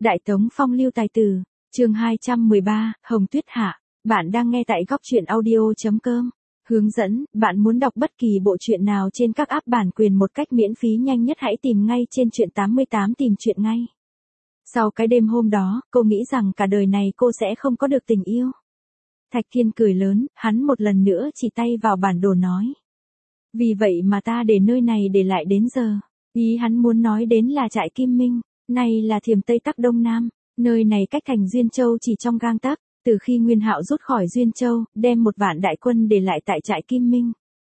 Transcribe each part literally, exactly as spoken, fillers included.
Đại Tống Phong Lưu Tài Tử, chương hai trăm mười ba, Hồng Tuyết Hạ. Bạn đang nghe tại góc truyện audio chấm com. Hướng dẫn, bạn muốn đọc bất kỳ bộ truyện nào trên các app bản quyền một cách miễn phí nhanh nhất hãy tìm ngay trên truyện tám mươi tám tìm truyện ngay. Sau cái đêm hôm đó, cô nghĩ rằng cả đời này cô sẽ không có được tình yêu. Thạch Kiên cười lớn, hắn một lần nữa chỉ tay vào bản đồ nói. Vì vậy mà ta để nơi này để lại đến giờ. Ý hắn muốn nói đến là trại Kim Minh, này là Thiểm Tây Tắc Đông Nam, nơi này cách thành Duyên Châu chỉ trong gang tấc. Từ khi Nguyên Hạo rút khỏi Duyên Châu, đem một vạn đại quân để lại tại trại Kim Minh,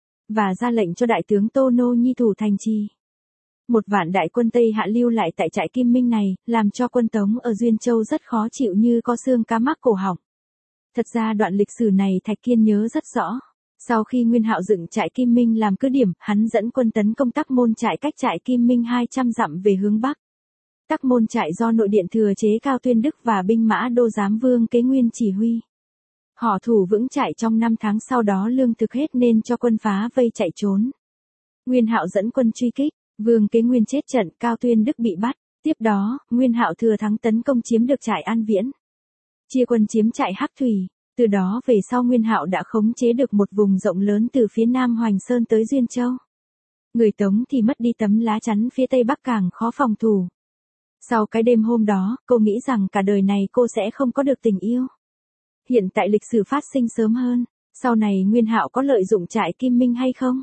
và ra lệnh cho đại tướng Tô Nô Nhi thủ thành trì. Một vạn đại quân Tây Hạ lưu lại tại trại Kim Minh này, làm cho quân Tống ở Duyên Châu rất khó chịu như có xương cá mắc cổ họng. Thật ra đoạn lịch sử này Thạch Kiên nhớ rất rõ. Sau khi Nguyên Hạo dựng trại Kim Minh làm cứ điểm, hắn dẫn quân tấn công Tắc Môn trại cách trại Kim Minh hai trăm dặm về hướng bắc. Tắc Môn trại do nội điện thừa chế Cao Tuyên Đức và binh mã Đô Giám Vương Kế Nguyên chỉ huy. Họ thủ vững trại trong năm tháng, sau đó lương thực hết nên cho quân phá vây chạy trốn. Nguyên Hạo dẫn quân truy kích, Vương Kế Nguyên chết trận, Cao Tuyên Đức bị bắt. Tiếp đó, Nguyên Hạo thừa thắng tấn công chiếm được trại An Viễn, chia quân chiếm trại Hắc Thủy. Từ đó về sau Nguyên Hạo đã khống chế được một vùng rộng lớn từ phía Nam Hoành Sơn tới Duyên Châu. Người Tống thì mất đi tấm lá chắn phía Tây Bắc càng khó phòng thủ. Sau cái đêm hôm đó, cô nghĩ rằng cả đời này cô sẽ không có được tình yêu. Hiện tại lịch sử phát sinh sớm hơn, sau này Nguyên Hạo có lợi dụng trại Kim Minh hay không?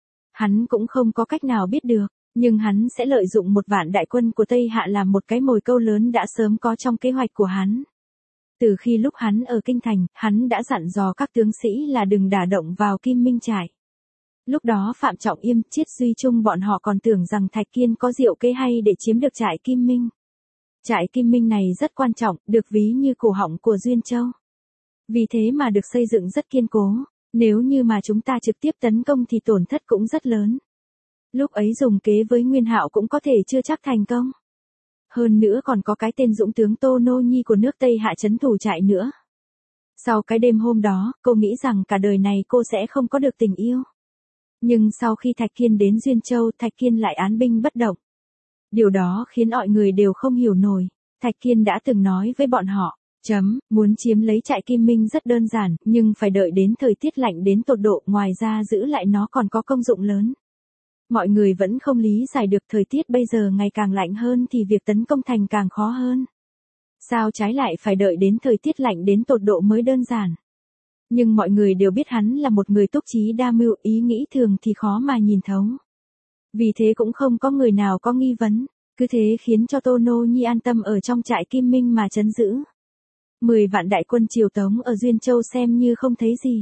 Hắn cũng không có cách nào biết được, nhưng hắn sẽ lợi dụng một vạn đại quân của Tây Hạ làm một cái mồi câu lớn đã sớm có trong kế hoạch của hắn. Từ khi lúc hắn ở Kinh Thành, hắn đã dặn dò các tướng sĩ là đừng đả động vào Kim Minh trại. Lúc đó Phạm Trọng Yêm, Chiết Duy Trung bọn họ còn tưởng rằng Thạch Kiên có diệu kế hay để chiếm được trại Kim Minh. Trại Kim Minh này rất quan trọng, được ví như cổ họng của Duyên Châu. Vì thế mà được xây dựng rất kiên cố, nếu như mà chúng ta trực tiếp tấn công thì tổn thất cũng rất lớn. Lúc ấy dùng kế với Nguyên Hạo cũng có thể chưa chắc thành công. Hơn nữa còn có cái tên dũng tướng Tô Nô Nhi của nước Tây Hạ trấn thủ trại nữa. Sau cái đêm hôm đó, cô nghĩ rằng cả đời này cô sẽ không có được tình yêu. Nhưng sau khi Thạch Kiên đến Duyên Châu, Thạch Kiên lại án binh bất động. Điều đó khiến mọi người đều không hiểu nổi. Thạch Kiên đã từng nói với bọn họ, chấm, muốn chiếm lấy trại Kim Minh rất đơn giản, nhưng phải đợi đến thời tiết lạnh đến tột độ, ngoài ra giữ lại nó còn có công dụng lớn. Mọi người vẫn không lý giải được thời tiết bây giờ ngày càng lạnh hơn thì việc tấn công thành càng khó hơn. Sao trái lại phải đợi đến thời tiết lạnh đến tột độ mới đơn giản. Nhưng mọi người đều biết hắn là một người túc trí đa mưu, ý nghĩ thường thì khó mà nhìn thấu. Vì thế cũng không có người nào có nghi vấn, cứ thế khiến cho Tô Nô Nhi an tâm ở trong trại Kim Minh mà trấn giữ. Mười vạn đại quân Triều Tống ở Duyên Châu xem như không thấy gì.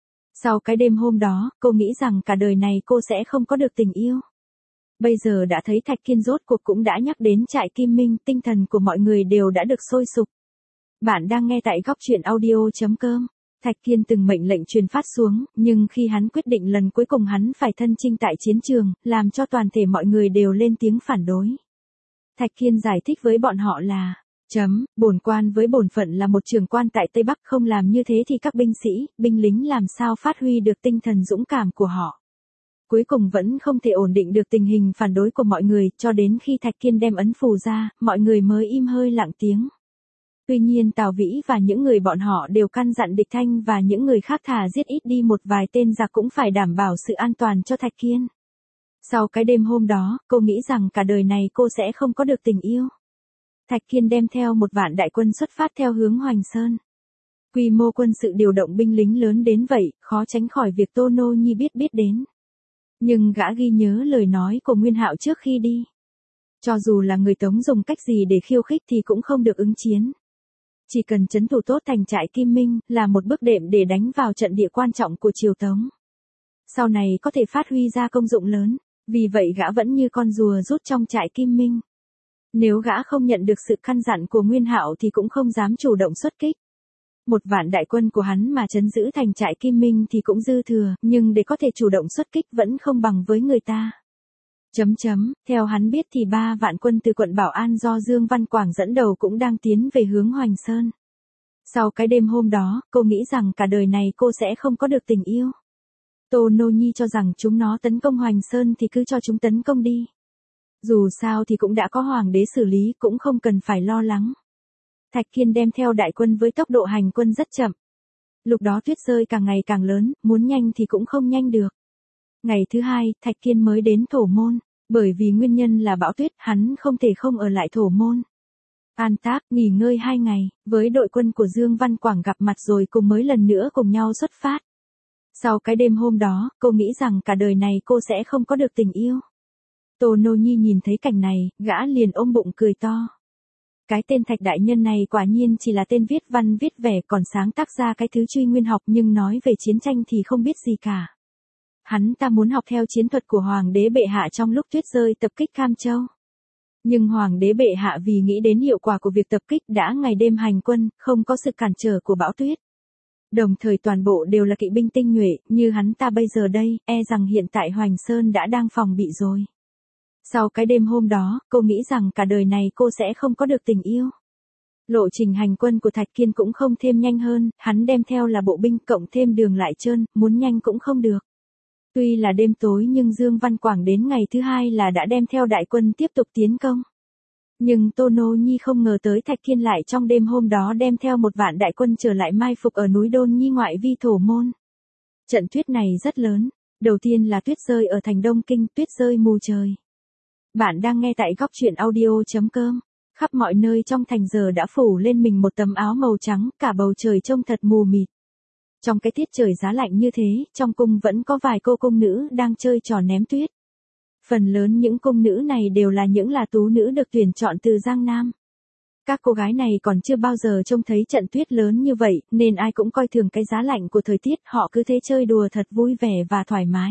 Sau cái đêm hôm đó, cô nghĩ rằng cả đời này cô sẽ không có được tình yêu. Bây giờ đã thấy Thạch Kiên rốt cuộc cũng đã nhắc đến trại Kim Minh, tinh thần của mọi người đều đã được sôi sục. Bạn đang nghe tại góc truyện audio chấm com. Thạch Kiên từng mệnh lệnh truyền phát xuống, nhưng khi hắn quyết định lần cuối cùng hắn phải thân chinh tại chiến trường, làm cho toàn thể mọi người đều lên tiếng phản đối. Thạch Kiên giải thích với bọn họ là, chấm, bổn quan với bổn phận là một trưởng quan tại Tây Bắc, không làm như thế thì các binh sĩ, binh lính làm sao phát huy được tinh thần dũng cảm của họ. Cuối cùng vẫn không thể ổn định được tình hình phản đối của mọi người, cho đến khi Thạch Kiên đem ấn phù ra, mọi người mới im hơi lặng tiếng. Tuy nhiên Tào Vĩ và những người bọn họ đều căn dặn Địch Thanh và những người khác thà giết ít đi một vài tên giặc cũng phải đảm bảo sự an toàn cho Thạch Kiên. Sau cái đêm hôm đó, cô nghĩ rằng cả đời này cô sẽ không có được tình yêu. Thạch Kiên đem theo một vạn đại quân xuất phát theo hướng Hoành Sơn. Quy mô quân sự điều động binh lính lớn đến vậy, khó tránh khỏi việc Tô Nô Nhi biết biết đến. Nhưng gã ghi nhớ lời nói của Nguyên Hạo trước khi đi. Cho dù là người Tống dùng cách gì để khiêu khích thì cũng không được ứng chiến. Chỉ cần trấn thủ tốt thành trại Kim Minh là một bước đệm để đánh vào trận địa quan trọng của Triều Tống. Sau này có thể phát huy ra công dụng lớn, vì vậy gã vẫn như con rùa rút trong trại Kim Minh. Nếu gã không nhận được sự căn dặn của Nguyên Hạo thì cũng không dám chủ động xuất kích. Một vạn đại quân của hắn mà trấn giữ thành trại Kim Minh thì cũng dư thừa, nhưng để có thể chủ động xuất kích vẫn không bằng với người ta. Chấm chấm, theo hắn biết thì ba vạn quân từ quận Bảo An do Dương Văn Quảng dẫn đầu cũng đang tiến về hướng Hoành Sơn. Sau cái đêm hôm đó, cô nghĩ rằng cả đời này cô sẽ không có được tình yêu. Tô Nô Nhi cho rằng chúng nó tấn công Hoành Sơn thì cứ cho chúng tấn công đi. Dù sao thì cũng đã có hoàng đế xử lý, cũng không cần phải lo lắng. Thạch Kiên đem theo đại quân với tốc độ hành quân rất chậm. Lúc đó tuyết rơi càng ngày càng lớn, muốn nhanh thì cũng không nhanh được. Ngày thứ hai, Thạch Kiên mới đến Thổ Môn, bởi vì nguyên nhân là bão tuyết, hắn không thể không ở lại Thổ Môn. An tác, nghỉ ngơi hai ngày, với đội quân của Dương Văn Quảng gặp mặt rồi cùng mới lần nữa cùng nhau xuất phát. Sau cái đêm hôm đó, cô nghĩ rằng cả đời này cô sẽ không có được tình yêu. Tô Nô Nhi nhìn thấy cảnh này, gã liền ôm bụng cười to. Cái tên Thạch đại nhân này quả nhiên chỉ là tên viết văn viết vẻ, còn sáng tác ra cái thứ truy nguyên học, nhưng nói về chiến tranh thì không biết gì cả. Hắn ta muốn học theo chiến thuật của Hoàng đế bệ hạ trong lúc tuyết rơi tập kích Cam Châu. Nhưng Hoàng đế bệ hạ vì nghĩ đến hiệu quả của việc tập kích đã ngày đêm hành quân, không có sự cản trở của bão tuyết. Đồng thời toàn bộ đều là kỵ binh tinh nhuệ, như hắn ta bây giờ đây, e rằng hiện tại Hoành Sơn đã đang phòng bị rồi. Sau cái đêm hôm đó, cô nghĩ rằng cả đời này cô sẽ không có được tình yêu. Lộ trình hành quân của Thạch Kiên cũng không thêm nhanh hơn, hắn đem theo là bộ binh cộng thêm đường lại trơn, muốn nhanh cũng không được. Tuy là đêm tối nhưng Dương Văn Quảng đến ngày thứ hai là đã đem theo đại quân tiếp tục tiến công. Nhưng Tô Nô Nhi không ngờ tới Thạch Kiên lại trong đêm hôm đó đem theo một vạn đại quân trở lại mai phục ở núi Đôn Nhi ngoại vi Thổ Môn. Trận tuyết này rất lớn, đầu tiên là tuyết rơi ở thành Đông Kinh, tuyết rơi mù trời. Bạn đang nghe tại góc truyện audio chấm com. Khắp mọi nơi trong thành giờ đã phủ lên mình một tấm áo màu trắng, cả bầu trời trông thật mù mịt. Trong cái tiết trời giá lạnh như thế, trong cung vẫn có vài cô cung nữ đang chơi trò ném tuyết. Phần lớn những cung nữ này đều là những là tú nữ được tuyển chọn từ Giang Nam. Các cô gái này còn chưa bao giờ trông thấy trận tuyết lớn như vậy, nên ai cũng coi thường cái giá lạnh của thời tiết, họ cứ thế chơi đùa thật vui vẻ và thoải mái.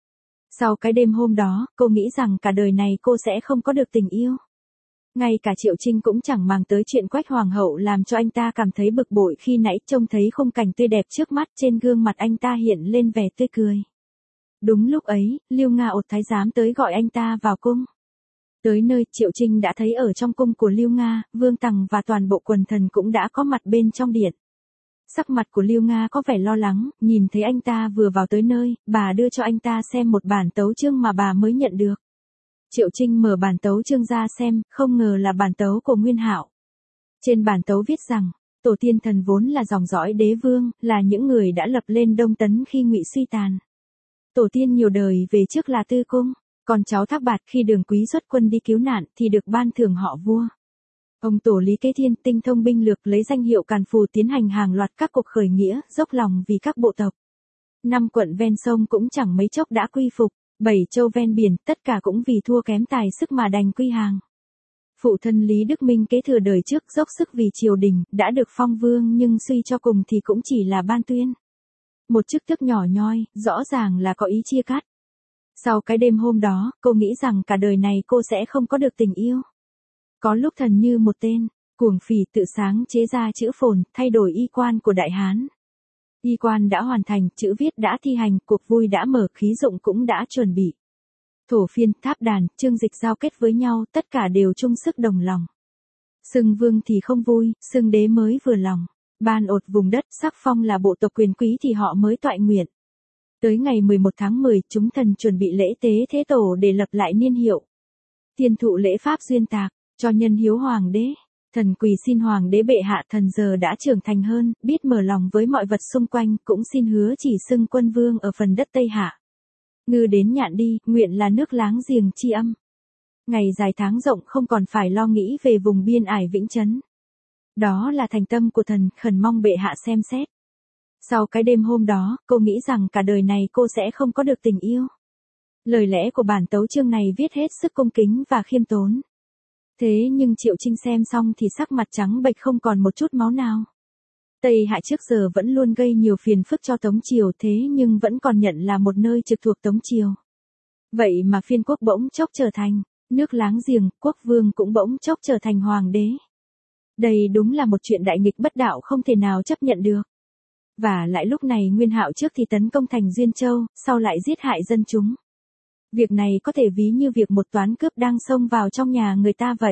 Sau cái đêm hôm đó, cô nghĩ rằng cả đời này cô sẽ không có được tình yêu. Ngay cả Triệu Trinh cũng chẳng màng tới chuyện Quách Hoàng hậu làm cho anh ta cảm thấy bực bội khi nãy trông thấy khung cảnh tươi đẹp trước mắt, trên gương mặt anh ta hiện lên vẻ tươi cười. Đúng lúc ấy, Liêu Nga Ột thái giám tới gọi anh ta vào cung. Tới nơi, Triệu Trinh đã thấy ở trong cung của Liêu Nga, Vương Tằng và toàn bộ quần thần cũng đã có mặt bên trong điện. Sắc mặt của Liêu Nga có vẻ lo lắng, nhìn thấy anh ta vừa vào tới nơi, bà đưa cho anh ta xem một bản tấu chương mà bà mới nhận được. Triệu Trinh mở bản tấu chương ra xem, không ngờ là bản tấu của Nguyên Hạo. Trên bản tấu viết rằng, tổ tiên thần vốn là dòng dõi đế vương, là những người đã lập lên Đông Tấn khi Ngụy suy tàn. Tổ tiên nhiều đời về trước là Tư Cung, còn cháu Thác Bạt khi Đường Quý xuất quân đi cứu nạn thì được ban thưởng họ vua. Ông tổ Lý Kế Thiên tinh thông binh lược, lấy danh hiệu Càn Phù tiến hành hàng loạt các cuộc khởi nghĩa, dốc lòng vì các bộ tộc. Năm quận ven sông cũng chẳng mấy chốc đã quy phục, bảy châu ven biển, tất cả cũng vì thua kém tài sức mà đành quy hàng. Phụ thân Lý Đức Minh kế thừa đời trước dốc sức vì triều đình, đã được phong vương nhưng suy cho cùng thì cũng chỉ là ban tuyên. Một chức tước nhỏ nhoi, rõ ràng là có ý chia cắt. Sau cái đêm hôm đó, cô nghĩ rằng cả đời này cô sẽ không có được tình yêu. Có lúc thần như một tên, cuồng phỉ tự sáng chế ra chữ phồn, thay đổi y quan của Đại Hán. Y quan đã hoàn thành, chữ viết đã thi hành, cuộc vui đã mở, khí dụng cũng đã chuẩn bị. Thổ phiên, tháp đàn, chương dịch giao kết với nhau, tất cả đều chung sức đồng lòng. Xưng vương thì không vui, xưng đế mới vừa lòng. Ban ột vùng đất, sắc phong là bộ tộc quyền quý thì họ mới toại nguyện. Tới ngày mười một tháng mười, chúng thần chuẩn bị lễ tế thế tổ để lập lại niên hiệu. Tiên thụ lễ pháp duyên tạc, cho nhân hiếu hoàng đế. Thần quỳ xin hoàng đế bệ hạ, thần giờ đã trưởng thành hơn, biết mở lòng với mọi vật xung quanh, cũng xin hứa chỉ xưng quân vương ở phần đất Tây Hạ. Ngư đến nhạn đi, nguyện là nước láng giềng tri âm. Ngày dài tháng rộng không còn phải lo nghĩ về vùng biên ải Vĩnh Trấn. Đó là thành tâm của thần, khẩn mong bệ hạ xem xét. Sau cái đêm hôm đó, cô nghĩ rằng cả đời này cô sẽ không có được tình yêu. Lời lẽ của bản tấu chương này viết hết sức cung kính và khiêm tốn. Thế nhưng Triệu Trinh xem xong thì sắc mặt trắng bệch không còn một chút máu nào. Tây Hạ trước giờ vẫn luôn gây nhiều phiền phức cho Tống Triều, thế nhưng vẫn còn nhận là một nơi trực thuộc Tống Triều. Vậy mà phiên quốc bỗng chốc trở thành nước láng giềng, quốc vương cũng bỗng chốc trở thành hoàng đế. Đây đúng là một chuyện đại nghịch bất đạo không thể nào chấp nhận được. Và lại lúc này Nguyên Hạo trước thì tấn công thành Duyên Châu, sau lại giết hại dân chúng. Việc này có thể ví như việc một toán cướp đang xông vào trong nhà người ta vậy.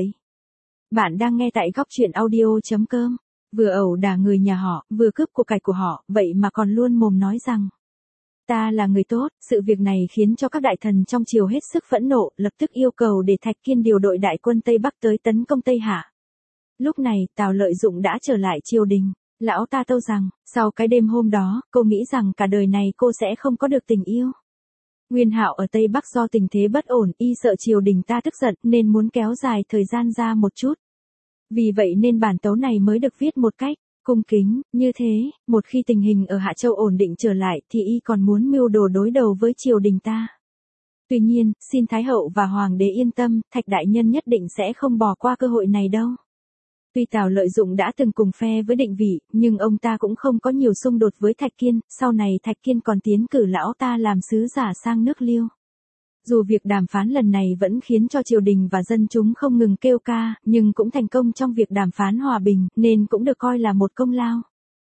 Bạn đang nghe tại góc truyện audio chấm com. Vừa ẩu đả người nhà họ, vừa cướp của cải của họ, vậy mà còn luôn mồm nói rằng ta là người tốt, sự việc này khiến cho các đại thần trong triều hết sức phẫn nộ, lập tức yêu cầu để Thạch Kiên điều đội đại quân Tây Bắc tới tấn công Tây Hạ. Lúc này, Tào Lợi Dụng đã trở lại triều đình. Lão ta tâu rằng, sau cái đêm hôm đó, cô nghĩ rằng cả đời này cô sẽ không có được tình yêu. Nguyên Hạo ở Tây Bắc do tình thế bất ổn, y sợ triều đình ta tức giận nên muốn kéo dài thời gian ra một chút. Vì vậy nên bản tấu này mới được viết một cách cung kính, như thế, một khi tình hình ở Hạ Châu ổn định trở lại thì y còn muốn mưu đồ đối đầu với triều đình ta. Tuy nhiên, xin Thái Hậu và Hoàng đế yên tâm, Thạch Đại Nhân nhất định sẽ không bỏ qua cơ hội này đâu. Tuy Tào Lợi Dụng đã từng cùng phe với Định Vị, nhưng ông ta cũng không có nhiều xung đột với Thạch Kiên, sau này Thạch Kiên còn tiến cử lão ta làm sứ giả sang nước Liêu. Dù việc đàm phán lần này vẫn khiến cho triều đình và dân chúng không ngừng kêu ca, nhưng cũng thành công trong việc đàm phán hòa bình, nên cũng được coi là một công lao.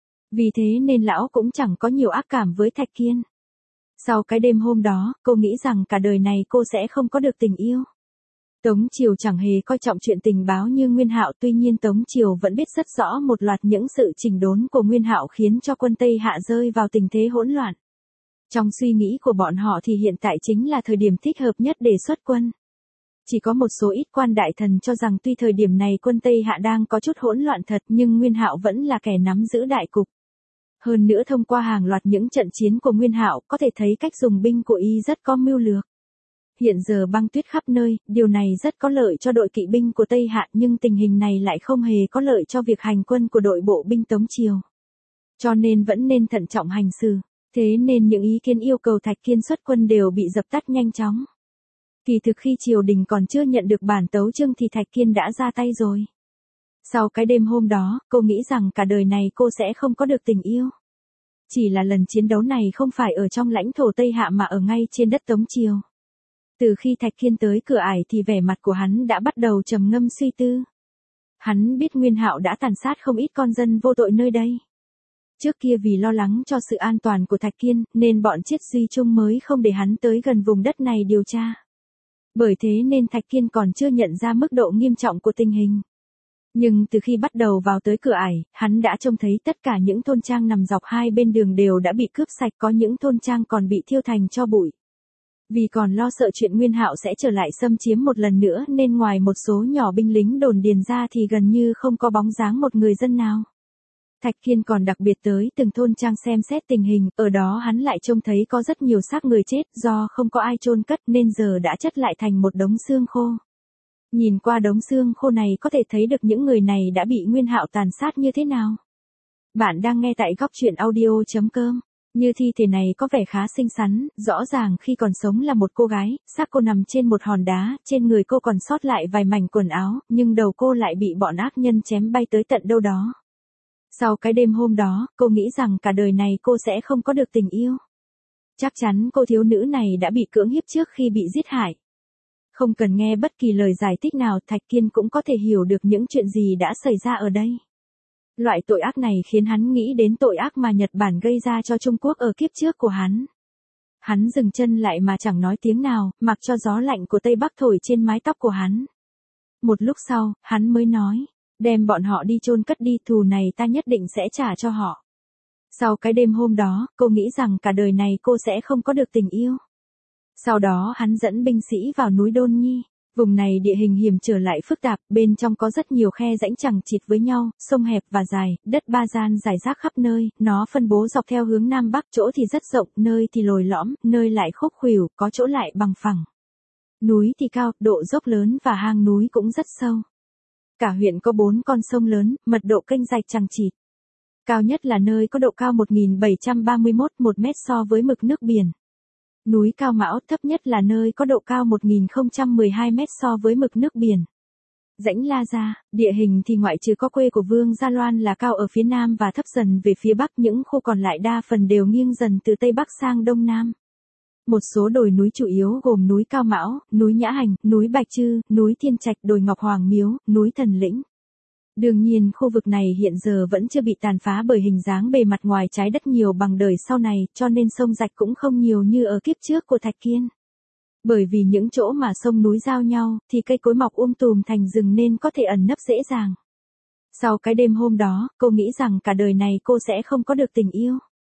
Vì thế nên lão cũng chẳng có nhiều ác cảm với Thạch Kiên. Sau cái đêm hôm đó, cô nghĩ rằng cả đời này cô sẽ không có được tình yêu. Tống Triều chẳng hề coi trọng chuyện tình báo như Nguyên Hạo, tuy nhiên Tống Triều vẫn biết rất rõ một loạt những sự chỉnh đốn của Nguyên Hạo khiến cho quân Tây Hạ rơi vào tình thế hỗn loạn. Trong suy nghĩ của bọn họ thì hiện tại chính là thời điểm thích hợp nhất để xuất quân. Chỉ có một số ít quan đại thần cho rằng tuy thời điểm này quân Tây Hạ đang có chút hỗn loạn thật nhưng Nguyên Hạo vẫn là kẻ nắm giữ đại cục. Hơn nữa thông qua hàng loạt những trận chiến của Nguyên Hạo có thể thấy cách dùng binh của y rất có mưu lược. Hiện giờ băng tuyết khắp nơi, điều này rất có lợi cho đội kỵ binh của Tây Hạ nhưng tình hình này lại không hề có lợi cho việc hành quân của đội bộ binh Tống Triều. Cho nên vẫn nên thận trọng hành xử. Thế nên những ý kiến yêu cầu Thạch Kiên xuất quân đều bị dập tắt nhanh chóng. Kỳ thực khi triều đình còn chưa nhận được bản tấu chương thì Thạch Kiên đã ra tay rồi. Sau cái đêm hôm đó, cô nghĩ rằng cả đời này cô sẽ không có được tình yêu. Chỉ là lần chiến đấu này không phải ở trong lãnh thổ Tây Hạ mà ở ngay trên đất Tống Triều. Từ khi Thạch Kiên tới cửa ải thì vẻ mặt của hắn đã bắt đầu trầm ngâm suy tư. Hắn biết Nguyên Hạo đã tàn sát không ít con dân vô tội nơi đây. Trước kia vì lo lắng cho sự an toàn của Thạch Kiên, nên bọn Chiết Duy Trung mới không để hắn tới gần vùng đất này điều tra. Bởi thế nên Thạch Kiên còn chưa nhận ra mức độ nghiêm trọng của tình hình. Nhưng từ khi bắt đầu vào tới cửa ải, hắn đã trông thấy tất cả những thôn trang nằm dọc hai bên đường đều đã bị cướp sạch, có những thôn trang còn bị thiêu thành tro bụi. Vì còn lo sợ chuyện Nguyên Hạo sẽ trở lại xâm chiếm một lần nữa nên ngoài một số nhỏ binh lính đồn điền ra thì gần như không có bóng dáng một người dân nào. Thạch Kiên còn đặc biệt tới từng thôn trang xem xét tình hình, ở đó hắn lại trông thấy có rất nhiều xác người chết, do không có ai chôn cất nên giờ đã chất lại thành một đống xương khô. Nhìn qua đống xương khô này có thể thấy được những người này đã bị Nguyên Hạo tàn sát như thế nào. Bạn đang nghe tại góc truyện audio chấm com. Như thi thể này có vẻ khá xinh xắn, rõ ràng khi còn sống là một cô gái, xác cô nằm trên một hòn đá, trên người cô còn sót lại vài mảnh quần áo, nhưng đầu cô lại bị bọn ác nhân chém bay tới tận đâu đó. Sau cái đêm hôm đó, cô nghĩ rằng cả đời này cô sẽ không có được tình yêu. Chắc chắn cô thiếu nữ này đã bị cưỡng hiếp trước khi bị giết hại. Không cần nghe bất kỳ lời giải thích nào, Thạch Kiên cũng có thể hiểu được những chuyện gì đã xảy ra ở đây. Loại tội ác này khiến hắn nghĩ đến tội ác mà Nhật Bản gây ra cho Trung Quốc ở kiếp trước của hắn. Hắn dừng chân lại mà chẳng nói tiếng nào, mặc cho gió lạnh của Tây Bắc thổi trên mái tóc của hắn. Một lúc sau, hắn mới nói, đem bọn họ đi chôn cất đi, thù này ta nhất định sẽ trả cho họ. Sau cái đêm hôm đó, cô nghĩ rằng cả đời này cô sẽ không có được tình yêu. Sau đó hắn dẫn binh sĩ vào núi Đôn Nhi. Vùng này địa hình hiểm trở lại phức tạp, bên trong có rất nhiều khe rãnh chằng chịt với nhau, sông hẹp và dài, đất ba gian rải rác khắp nơi, nó phân bố dọc theo hướng Nam Bắc, chỗ thì rất rộng, nơi thì lồi lõm, nơi lại khúc khuỷu, có chỗ lại bằng phẳng. Núi thì cao, độ dốc lớn và hang núi cũng rất sâu. Cả huyện có bốn con sông lớn, mật độ kênh rạch chằng chịt. Cao nhất là nơi có độ cao một nghìn bảy trăm ba mươi mốt một mét so với mực nước biển. Núi Cao Mão thấp nhất là nơi có độ cao một nghìn không trăm mười hai mét so với mực nước biển. Rãnh La Gia, địa hình thì ngoại trừ có quê của Vương Gia Loan là cao ở phía nam và thấp dần về phía bắc, những khu còn lại đa phần đều nghiêng dần từ tây bắc sang đông nam. Một số đồi núi chủ yếu gồm núi Cao Mão, núi Nhã Hành, núi Bạch Trư, núi Thiên Trạch, đồi Ngọc Hoàng Miếu, núi Thần Lĩnh. Đương nhiên khu vực này hiện giờ vẫn chưa bị tàn phá bởi hình dáng bề mặt ngoài trái đất nhiều bằng đời sau này, cho nên sông rạch cũng không nhiều như ở kiếp trước của Thạch Kiên. Bởi vì những chỗ mà sông núi giao nhau, thì cây cối mọc um tùm thành rừng nên có thể ẩn nấp dễ dàng. Sau cái đêm hôm đó, cô nghĩ rằng cả đời này cô sẽ không có được tình yêu.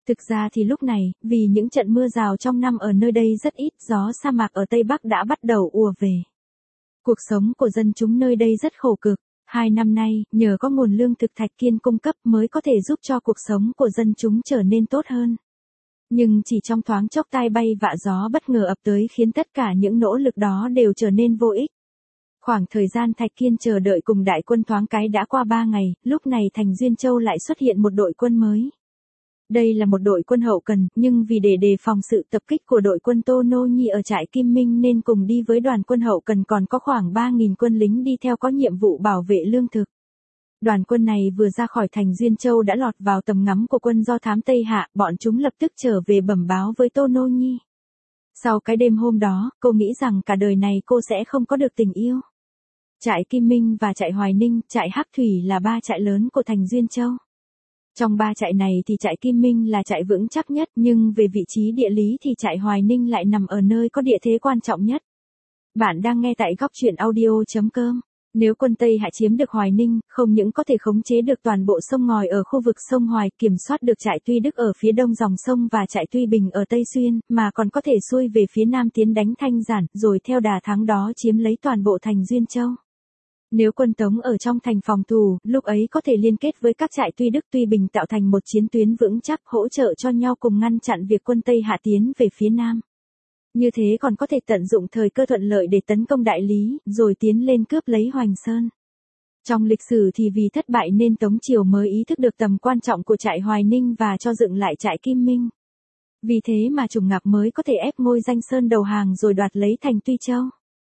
Thực ra thì lúc này, vì những trận mưa rào trong năm ở nơi đây rất ít, gió sa mạc ở Tây Bắc đã bắt đầu ùa về. Cuộc sống của dân chúng nơi đây rất khổ cực. Hai năm nay, nhờ có nguồn lương thực Thạch Kiên cung cấp mới có thể giúp cho cuộc sống của dân chúng trở nên tốt hơn. Nhưng chỉ trong thoáng chốc tai bay vạ gió bất ngờ ập tới khiến tất cả những nỗ lực đó đều trở nên vô ích. Khoảng thời gian Thạch Kiên chờ đợi cùng đại quân thoáng cái đã qua ba ngày, lúc này thành Duyên Châu lại xuất hiện một đội quân mới. Đây là một đội quân hậu cần, nhưng vì để đề phòng sự tập kích của đội quân Tô Nô Nhi ở trại Kim Minh nên cùng đi với đoàn quân hậu cần còn có khoảng ba nghìn quân lính đi theo có nhiệm vụ bảo vệ lương thực. Đoàn quân này vừa ra khỏi thành Duyên Châu đã lọt vào tầm ngắm của quân do thám Tây Hạ, bọn chúng lập tức trở về bẩm báo với Tô Nô Nhi. Sau cái đêm hôm đó, cô nghĩ rằng cả đời này cô sẽ không có được tình yêu. Trại Kim Minh và trại Hoài Ninh, trại Hắc Thủy là ba trại lớn của thành Duyên Châu. Trong ba trại này thì trại Kim Minh là trại vững chắc nhất, nhưng về vị trí địa lý thì trại Hoài Ninh lại nằm ở nơi có địa thế quan trọng nhất. Bạn đang nghe tại góc truyện audio chấm com. Nếu quân Tây Hạ chiếm được Hoài Ninh, không những có thể khống chế được toàn bộ sông ngòi ở khu vực sông Hoài, kiểm soát được trại Tuy Đức ở phía đông dòng sông và trại Tuy Bình ở Tây Xuyên, mà còn có thể xuôi về phía nam tiến đánh Thanh Giản, rồi theo đà thắng đó chiếm lấy toàn bộ thành Duyên Châu. Nếu quân Tống ở trong thành phòng thủ, lúc ấy có thể liên kết với các trại Tuy Đức Tuy Bình tạo thành một chiến tuyến vững chắc hỗ trợ cho nhau cùng ngăn chặn việc quân Tây Hạ tiến về phía nam. Như thế còn có thể tận dụng thời cơ thuận lợi để tấn công Đại Lý, rồi tiến lên cướp lấy Hoành Sơn. Trong lịch sử thì vì thất bại nên Tống Triều mới ý thức được tầm quan trọng của trại Hoài Ninh và cho dựng lại trại Kim Minh. Vì thế mà Trùng Ngạc mới có thể ép Ngôi Danh Sơn đầu hàng rồi đoạt lấy thành Tuy Châu.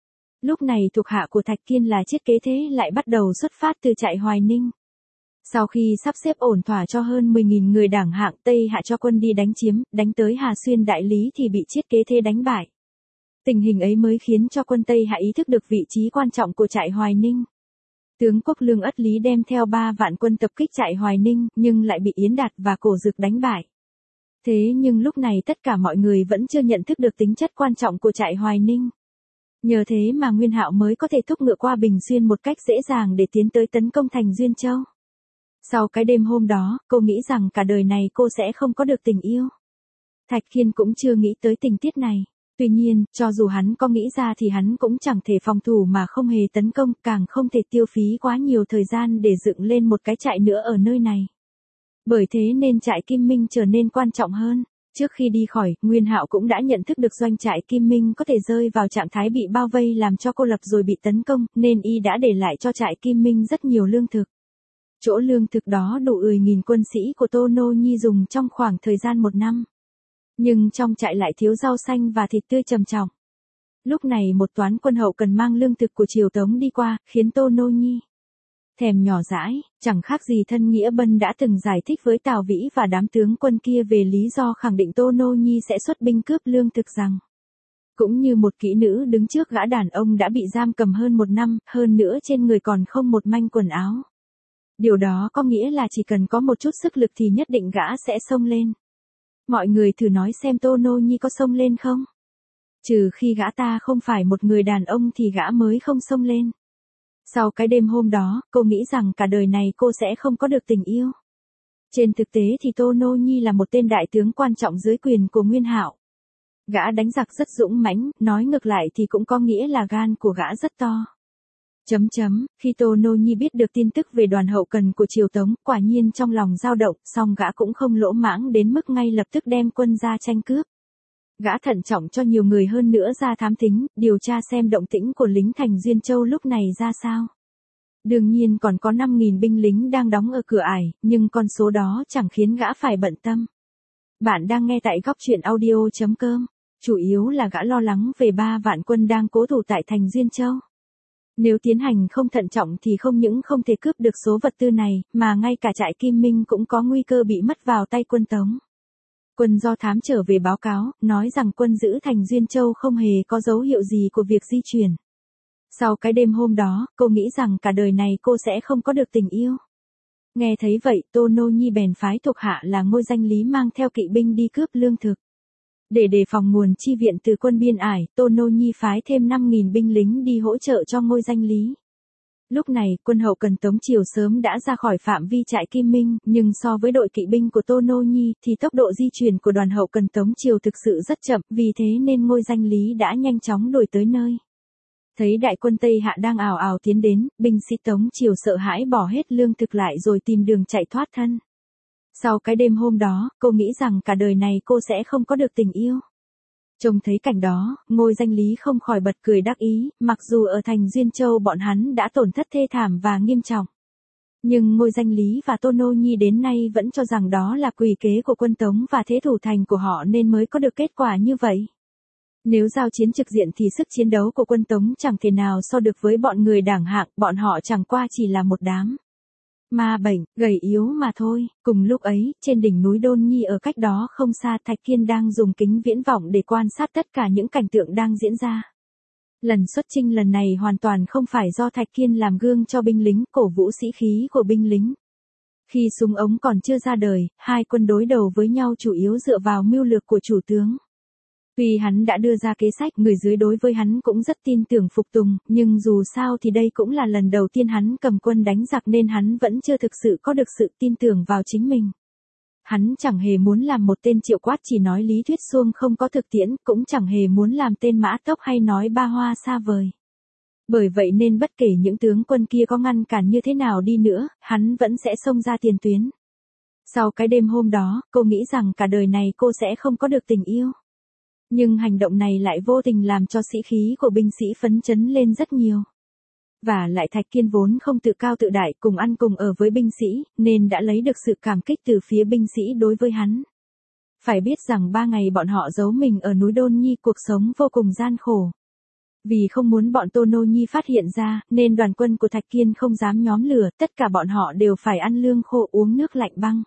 Lúc này thuộc hạ của Thạch Kiên là Chiết Kế Thế lại bắt đầu xuất phát từ trại Hoài Ninh. Sau khi sắp xếp ổn thỏa cho hơn mười nghìn người đảng hạng Tây Hạ cho quân đi đánh chiếm, đánh tới Hà Xuyên Đại Lý thì bị Chiết Kế Thế đánh bại. Tình hình ấy mới khiến cho quân Tây Hạ ý thức được vị trí quan trọng của trại Hoài Ninh. Tướng Quốc Lương Ất Lý đem theo ba vạn quân tập kích trại Hoài Ninh, nhưng lại bị Yến Đạt và Cổ Dực đánh bại. Thế nhưng lúc này tất cả mọi người vẫn chưa nhận thức được tính chất quan trọng của trại Hoài Ninh. Nhờ thế mà Nguyên Hạo mới có thể thúc ngựa qua Bình Xuyên một cách dễ dàng để tiến tới tấn công thành Duyên Châu. Sau cái đêm hôm đó, cô nghĩ rằng cả đời này cô sẽ không có được tình yêu. Thạch Kiên cũng chưa nghĩ tới tình tiết này. Tuy nhiên, cho dù hắn có nghĩ ra thì hắn cũng chẳng thể phòng thủ mà không hề tấn công, càng không thể tiêu phí quá nhiều thời gian để dựng lên một cái trại nữa ở nơi này. Bởi thế nên trại Kim Minh trở nên quan trọng hơn. Trước khi đi khỏi, Nguyên Hạo cũng đã nhận thức được doanh trại Kim Minh có thể rơi vào trạng thái bị bao vây làm cho cô lập rồi bị tấn công, nên y đã để lại cho trại Kim Minh rất nhiều lương thực. Chỗ lương thực đó đủ mười nghìn quân sĩ của Tô Nô Nhi dùng trong khoảng thời gian một năm. Nhưng trong trại lại thiếu rau xanh và thịt tươi trầm trọng. Lúc này một toán quân hậu cần mang lương thực của Triều Tống đi qua, khiến Tô Nô Nhi thèm nhỏ dãi, chẳng khác gì thân Nghĩa Bân đã từng giải thích với Tào Vĩ và đám tướng quân kia về lý do khẳng định Tô Nô Nhi sẽ xuất binh cướp lương thực rằng. Cũng như một kỹ nữ đứng trước gã đàn ông đã bị giam cầm hơn một năm, hơn nữa trên người còn không một manh quần áo. Điều đó có nghĩa là chỉ cần có một chút sức lực thì nhất định gã sẽ xông lên. Mọi người thử nói xem Tô Nô Nhi có xông lên không? Trừ khi gã ta không phải một người đàn ông thì gã mới không xông lên. Sau cái đêm hôm đó, cô nghĩ rằng cả đời này cô sẽ không có được tình yêu. Trên thực tế thì Tô Nô Nhi là một tên đại tướng quan trọng dưới quyền của Nguyên Hạo. Gã đánh giặc rất dũng mãnh, nói ngược lại thì cũng có nghĩa là gan của gã rất to. Chấm chấm, khi Tô Nô Nhi biết được tin tức về đoàn hậu cần của Triều Tống, quả nhiên trong lòng dao động, song gã cũng không lỗ mãng đến mức ngay lập tức đem quân ra tranh cướp. Gã thận trọng cho nhiều người hơn nữa ra thám thính, điều tra xem động tĩnh của lính thành Duyên Châu lúc này ra sao. Đương nhiên còn có năm nghìn binh lính đang đóng ở cửa ải, nhưng con số đó chẳng khiến gã phải bận tâm. Bạn đang nghe tại góc truyện audio chấm com, chủ yếu là gã lo lắng về ba vạn quân đang cố thủ tại thành Duyên Châu. Nếu tiến hành không thận trọng thì không những không thể cướp được số vật tư này, mà ngay cả trại Kim Minh cũng có nguy cơ bị mất vào tay quân Tống. Quân do thám trở về báo cáo, nói rằng quân giữ thành Duyên Châu không hề có dấu hiệu gì của việc di chuyển. Sau cái đêm hôm đó, cô nghĩ rằng cả đời này cô sẽ không có được tình yêu. Nghe thấy vậy, Tô Nô Nhi bèn phái thuộc hạ là Ngôi Danh Lý mang theo kỵ binh đi cướp lương thực. Để đề phòng nguồn chi viện từ quân biên ải, Tô Nô Nhi phái thêm năm nghìn binh lính đi hỗ trợ cho Ngôi Danh Lý. Lúc này, quân hậu cần Tống Triều sớm đã ra khỏi phạm vi trại Kim Minh, nhưng so với đội kỵ binh của Tô Nô Nhi thì tốc độ di chuyển của đoàn hậu cần Tống Triều thực sự rất chậm, vì thế nên Ngôi Danh Lý đã nhanh chóng đuổi tới nơi. Thấy đại quân Tây Hạ đang ào ào tiến đến, binh sĩ Tống Triều sợ hãi bỏ hết lương thực lại rồi tìm đường chạy thoát thân. Sau cái đêm hôm đó, cô nghĩ rằng cả đời này cô sẽ không có được tình yêu. Trông thấy cảnh đó, Ngôi Danh Lý không khỏi bật cười đắc ý, mặc dù ở thành Duyên Châu bọn hắn đã tổn thất thê thảm và nghiêm trọng. Nhưng Ngôi Danh Lý và Tô Nô Nhi đến nay vẫn cho rằng đó là quỷ kế của quân Tống và thế thủ thành của họ nên mới có được kết quả như vậy. Nếu giao chiến trực diện thì sức chiến đấu của quân Tống chẳng thể nào so được với bọn người đảng hạng, bọn họ chẳng qua chỉ là một đám ma bệnh, gầy yếu mà thôi. Cùng lúc ấy, trên đỉnh núi Đôn Nhi ở cách đó không xa, Thạch Kiên đang dùng kính viễn vọng để quan sát tất cả những cảnh tượng đang diễn ra. Lần xuất chinh lần này hoàn toàn không phải do Thạch Kiên làm gương cho binh lính, cổ vũ sĩ khí của binh lính. Khi súng ống còn chưa ra đời, hai quân đối đầu với nhau chủ yếu dựa vào mưu lược của chủ tướng. Tuy hắn đã đưa ra kế sách, người dưới đối với hắn cũng rất tin tưởng phục tùng, nhưng dù sao thì đây cũng là lần đầu tiên hắn cầm quân đánh giặc nên hắn vẫn chưa thực sự có được sự tin tưởng vào chính mình. Hắn chẳng hề muốn làm một tên Triệu Quát chỉ nói lý thuyết suông không có thực tiễn, cũng chẳng hề muốn làm tên Mã Tốc hay nói ba hoa xa vời. Bởi vậy nên bất kể những tướng quân kia có ngăn cản như thế nào đi nữa, hắn vẫn sẽ xông ra tiền tuyến. Sau cái đêm hôm đó, cô nghĩ rằng cả đời này cô sẽ không có được tình yêu. Nhưng hành động này lại vô tình làm cho sĩ khí của binh sĩ phấn chấn lên rất nhiều. Và lại Thạch Kiên vốn không tự cao tự đại, cùng ăn cùng ở với binh sĩ, nên đã lấy được sự cảm kích từ phía binh sĩ đối với hắn. Phải biết rằng ba ngày bọn họ giấu mình ở núi Đôn Nhi, cuộc sống vô cùng gian khổ. Vì không muốn bọn Tô Nô Nhi phát hiện ra, nên đoàn quân của Thạch Kiên không dám nhóm lửa, tất cả bọn họ đều phải ăn lương khô uống nước lạnh băng.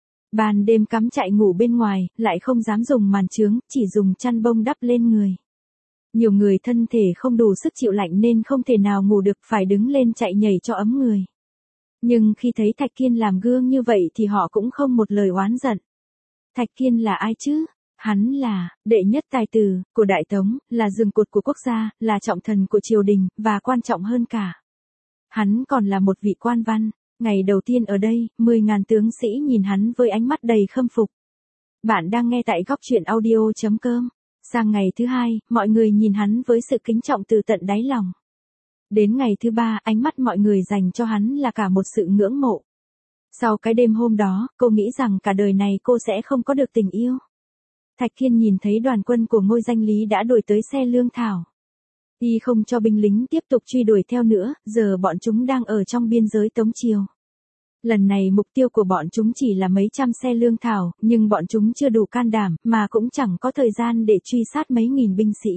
Ban đêm cắm trại ngủ bên ngoài, lại không dám dùng màn chướng, chỉ dùng chăn bông đắp lên người. Nhiều người thân thể không đủ sức chịu lạnh nên không thể nào ngủ được, phải đứng lên chạy nhảy cho ấm người. Nhưng khi thấy Thạch Kiên làm gương như vậy thì họ cũng không một lời oán giận. Thạch Kiên là ai chứ? Hắn là đệ nhất tài tử của Đại Tống, là giường cột của quốc gia, là trọng thần của triều đình, và quan trọng hơn cả, hắn còn là một vị quan văn. Ngày đầu tiên ở đây, mười ngàn tướng sĩ nhìn hắn với ánh mắt đầy khâm phục. Bạn đang nghe tại góc truyện audio chấm com. Sang ngày thứ hai, mọi người nhìn hắn với sự kính trọng từ tận đáy lòng. Đến ngày thứ ba, ánh mắt mọi người dành cho hắn là cả một sự ngưỡng mộ. Sau cái đêm hôm đó, cô nghĩ rằng cả đời này cô sẽ không có được tình yêu. Thạch Kiên nhìn thấy đoàn quân của Ngôi Danh Lý đã đuổi tới xe lương thảo. Y không cho binh lính tiếp tục truy đuổi theo nữa, giờ bọn chúng đang ở trong biên giới Tống Triều. Lần này mục tiêu của bọn chúng chỉ là mấy trăm xe lương thảo, nhưng bọn chúng chưa đủ can đảm, mà cũng chẳng có thời gian để truy sát mấy nghìn binh sĩ.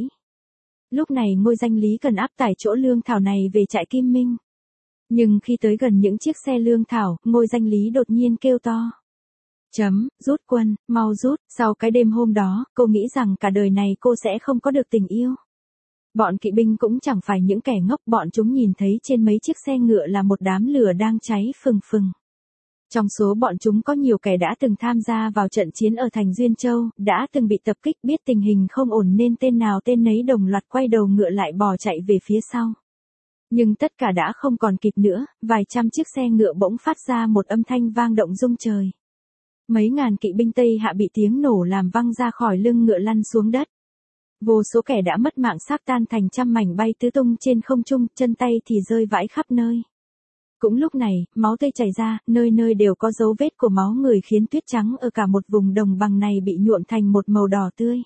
Lúc này Ngôi Danh Lý cần áp tải chỗ lương thảo này về trại Kim Minh. Nhưng khi tới gần những chiếc xe lương thảo, Ngôi Danh Lý đột nhiên kêu to. Chấm, rút quân, mau rút. Sau cái đêm hôm đó, cô nghĩ rằng cả đời này cô sẽ không có được tình yêu. Bọn kỵ binh cũng chẳng phải những kẻ ngốc, bọn chúng nhìn thấy trên mấy chiếc xe ngựa là một đám lửa đang cháy phừng phừng. Trong số bọn chúng có nhiều kẻ đã từng tham gia vào trận chiến ở thành Duyên Châu, đã từng bị tập kích, biết tình hình không ổn nên tên nào tên nấy đồng loạt quay đầu ngựa lại bỏ chạy về phía sau. Nhưng tất cả đã không còn kịp nữa, vài trăm chiếc xe ngựa bỗng phát ra một âm thanh vang động rung trời. Mấy ngàn kỵ binh Tây Hạ bị tiếng nổ làm văng ra khỏi lưng ngựa lăn xuống đất. Vô số kẻ đã mất mạng xác tan thành trăm mảnh bay tứ tung trên không trung, chân tay thì rơi vãi khắp nơi. Cũng lúc này, máu tươi chảy ra, nơi nơi đều có dấu vết của máu người khiến tuyết trắng ở cả một vùng đồng bằng này bị nhuộm thành một màu đỏ tươi.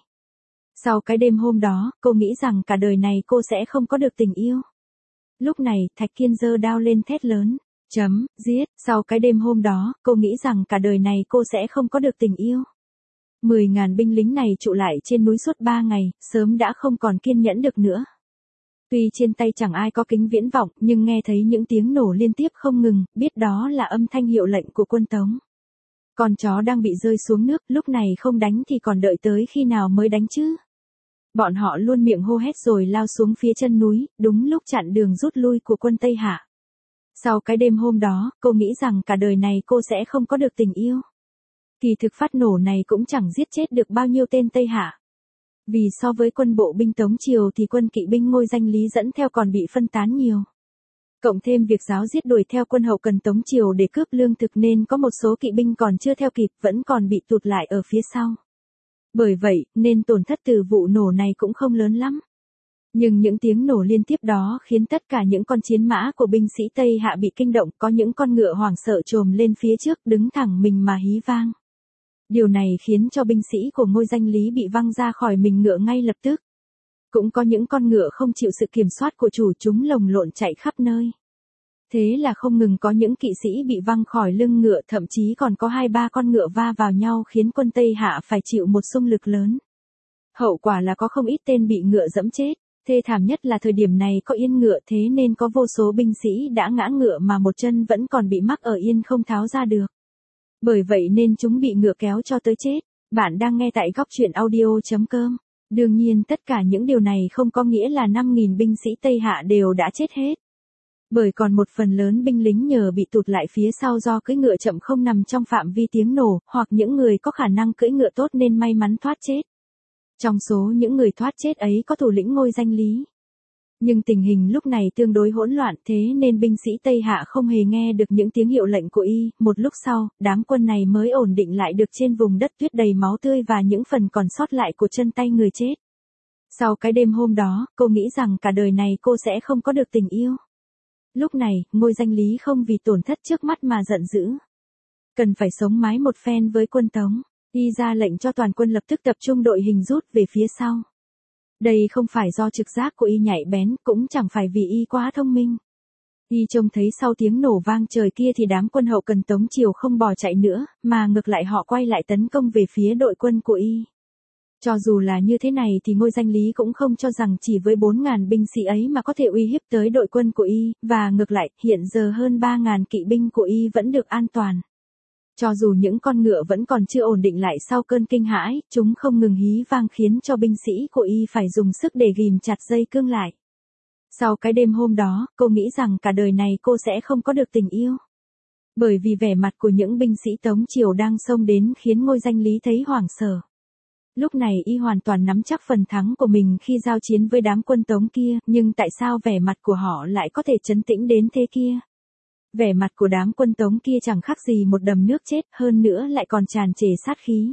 Sau cái đêm hôm đó, cô nghĩ rằng cả đời này cô sẽ không có được tình yêu. Lúc này, Thạch Kiên giơ đao lên thét lớn. Chấm, giết. Sau cái đêm hôm đó, cô nghĩ rằng cả đời này cô sẽ không có được tình yêu. Mười ngàn binh lính này trụ lại trên núi suốt ba ngày, sớm đã không còn kiên nhẫn được nữa. Tuy trên tay chẳng ai có kính viễn vọng, nhưng nghe thấy những tiếng nổ liên tiếp không ngừng, biết đó là âm thanh hiệu lệnh của quân Tống. Con chó đang bị rơi xuống nước, lúc này không đánh thì còn đợi tới khi nào mới đánh chứ? Bọn họ luôn miệng hô hét rồi lao xuống phía chân núi, đúng lúc chặn đường rút lui của quân Tây Hạ. Sau cái đêm hôm đó, cô nghĩ rằng cả đời này cô sẽ không có được tình yêu. Kỳ thực phát nổ này cũng chẳng giết chết được bao nhiêu tên Tây Hạ. Vì so với quân bộ binh Tống Triều thì quân kỵ binh Ngôi Danh Lý dẫn theo còn bị phân tán nhiều. Cộng thêm việc giáo giết đuổi theo quân hậu cần Tống Triều để cướp lương thực nên có một số kỵ binh còn chưa theo kịp vẫn còn bị tụt lại ở phía sau. Bởi vậy, nên tổn thất từ vụ nổ này cũng không lớn lắm. Nhưng những tiếng nổ liên tiếp đó khiến tất cả những con chiến mã của binh sĩ Tây Hạ bị kinh động, có những con ngựa hoảng sợ trồm lên phía trước đứng thẳng mình mà hí vang. Điều này khiến cho binh sĩ của Ngôi Danh Lý bị văng ra khỏi mình ngựa ngay lập tức. Cũng có những con ngựa không chịu sự kiểm soát của chủ chúng lồng lộn chạy khắp nơi. Thế là không ngừng có những kỵ sĩ bị văng khỏi lưng ngựa, thậm chí còn có hai ba con ngựa va vào nhau khiến quân Tây Hạ phải chịu một xung lực lớn. Hậu quả là có không ít tên bị ngựa dẫm chết. Thê thảm nhất là thời điểm này có yên ngựa, thế nên có vô số binh sĩ đã ngã ngựa mà một chân vẫn còn bị mắc ở yên không tháo ra được. Bởi vậy nên chúng bị ngựa kéo cho tới chết. Bạn đang nghe tại góc truyện audio chấm com. Đương nhiên tất cả những điều này không có nghĩa là năm nghìn binh sĩ Tây Hạ đều đã chết hết. Bởi còn một phần lớn binh lính nhờ bị tụt lại phía sau do cưỡi ngựa chậm không nằm trong phạm vi tiếng nổ, hoặc những người có khả năng cưỡi ngựa tốt nên may mắn thoát chết. Trong số những người thoát chết ấy có thủ lĩnh Ngôi Danh Lý. Nhưng tình hình lúc này tương đối hỗn loạn, thế nên binh sĩ Tây Hạ không hề nghe được những tiếng hiệu lệnh của y. Một lúc sau, đám quân này mới ổn định lại được trên vùng đất tuyết đầy máu tươi và những phần còn sót lại của chân tay người chết. Sau cái đêm hôm đó, cô nghĩ rằng cả đời này cô sẽ không có được tình yêu. Lúc này, Ngôi Danh Lý không vì tổn thất trước mắt mà giận dữ. Cần phải sống mái một phen với quân Tống. Y ra lệnh cho toàn quân lập tức tập trung đội hình rút về phía sau. Đây không phải do trực giác của y nhạy bén, cũng chẳng phải vì y quá thông minh. Y trông thấy sau tiếng nổ vang trời kia thì đám quân hậu cần Tống Triều không bò chạy nữa, mà ngược lại họ quay lại tấn công về phía đội quân của y. Cho dù là như thế này thì Ngôi Danh Lý cũng không cho rằng chỉ với bốn ngàn binh sĩ ấy mà có thể uy hiếp tới đội quân của y, và ngược lại, hiện giờ hơn ba ngàn kỵ binh của y vẫn được an toàn. Cho dù những con ngựa vẫn còn chưa ổn định lại sau cơn kinh hãi, chúng không ngừng hí vang khiến cho binh sĩ của y phải dùng sức để ghìm chặt dây cương lại. Sau cái đêm hôm đó, cô nghĩ rằng cả đời này cô sẽ không có được tình yêu. Bởi vì vẻ mặt của những binh sĩ Tống Triều đang xông đến khiến Ngôi Danh Lý thấy hoảng sợ. Lúc này y hoàn toàn nắm chắc phần thắng của mình khi giao chiến với đám quân Tống kia, nhưng tại sao vẻ mặt của họ lại có thể trấn tĩnh đến thế kia? Vẻ mặt của đám quân Tống kia chẳng khác gì một đầm nước chết, hơn nữa lại còn tràn trề sát khí.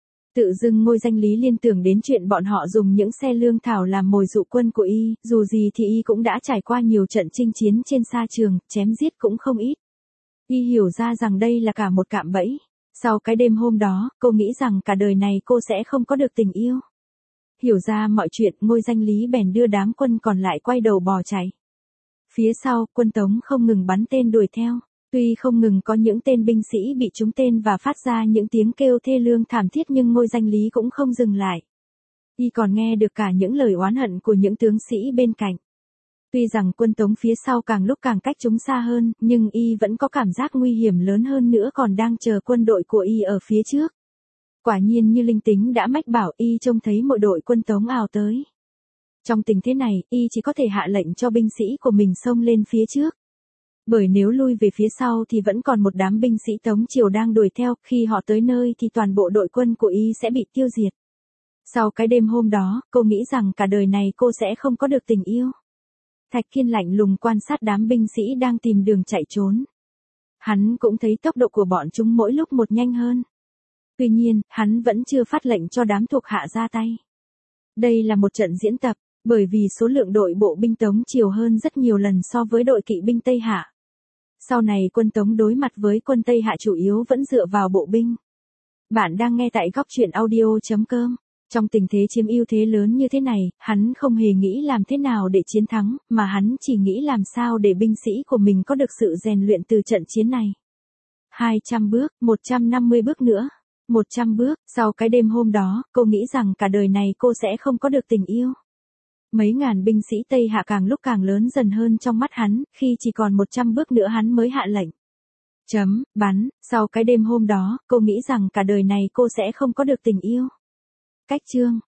Tự dưng Ngôi Danh Lý liên tưởng đến chuyện bọn họ dùng những xe lương thảo làm mồi dụ quân của y, dù gì thì y cũng đã trải qua nhiều trận chinh chiến trên sa trường, chém giết cũng không ít. Y hiểu ra rằng đây là cả một cạm bẫy. Sau cái đêm hôm đó, cô nghĩ rằng cả đời này cô sẽ không có được tình yêu. Hiểu ra mọi chuyện, Ngôi Danh Lý bèn đưa đám quân còn lại quay đầu bò chạy. Phía sau, quân Tống không ngừng bắn tên đuổi theo. Tuy không ngừng có những tên binh sĩ bị trúng tên và phát ra những tiếng kêu thê lương thảm thiết nhưng Ngôi Danh Lý cũng không dừng lại. Y còn nghe được cả những lời oán hận của những tướng sĩ bên cạnh. Tuy rằng quân Tống phía sau càng lúc càng cách chúng xa hơn, nhưng y vẫn có cảm giác nguy hiểm lớn hơn nữa còn đang chờ quân đội của y ở phía trước. Quả nhiên như linh tính đã mách bảo, y trông thấy một đội quân Tống ào tới. Trong tình thế này, y chỉ có thể hạ lệnh cho binh sĩ của mình xông lên phía trước. Bởi nếu lui về phía sau thì vẫn còn một đám binh sĩ Tống Triều đang đuổi theo, khi họ tới nơi thì toàn bộ đội quân của y sẽ bị tiêu diệt. Sau cái đêm hôm đó, cô nghĩ rằng cả đời này cô sẽ không có được tình yêu. Thạch Kiên lạnh lùng quan sát đám binh sĩ đang tìm đường chạy trốn. Hắn cũng thấy tốc độ của bọn chúng mỗi lúc một nhanh hơn. Tuy nhiên, hắn vẫn chưa phát lệnh cho đám thuộc hạ ra tay. Đây là một trận diễn tập, bởi vì số lượng đội bộ binh Tống Triều hơn rất nhiều lần so với đội kỵ binh Tây Hạ. Sau này quân Tống đối mặt với quân Tây Hạ chủ yếu vẫn dựa vào bộ binh. Bạn đang nghe tại góc truyện audio chấm com. Trong tình thế chiếm ưu thế lớn như thế này, hắn không hề nghĩ làm thế nào để chiến thắng, mà hắn chỉ nghĩ làm sao để binh sĩ của mình có được sự rèn luyện từ trận chiến này. hai trăm bước, một trăm năm mươi bước nữa, một trăm bước, sau cái đêm hôm đó, cô nghĩ rằng cả đời này cô sẽ không có được tình yêu. Mấy ngàn binh sĩ Tây Hạ càng lúc càng lớn dần hơn trong mắt hắn, khi chỉ còn một trăm bước nữa hắn mới hạ lệnh. Chấm, bắn, sau cái đêm hôm đó, cô nghĩ rằng cả đời này cô sẽ không có được tình yêu. Cách chương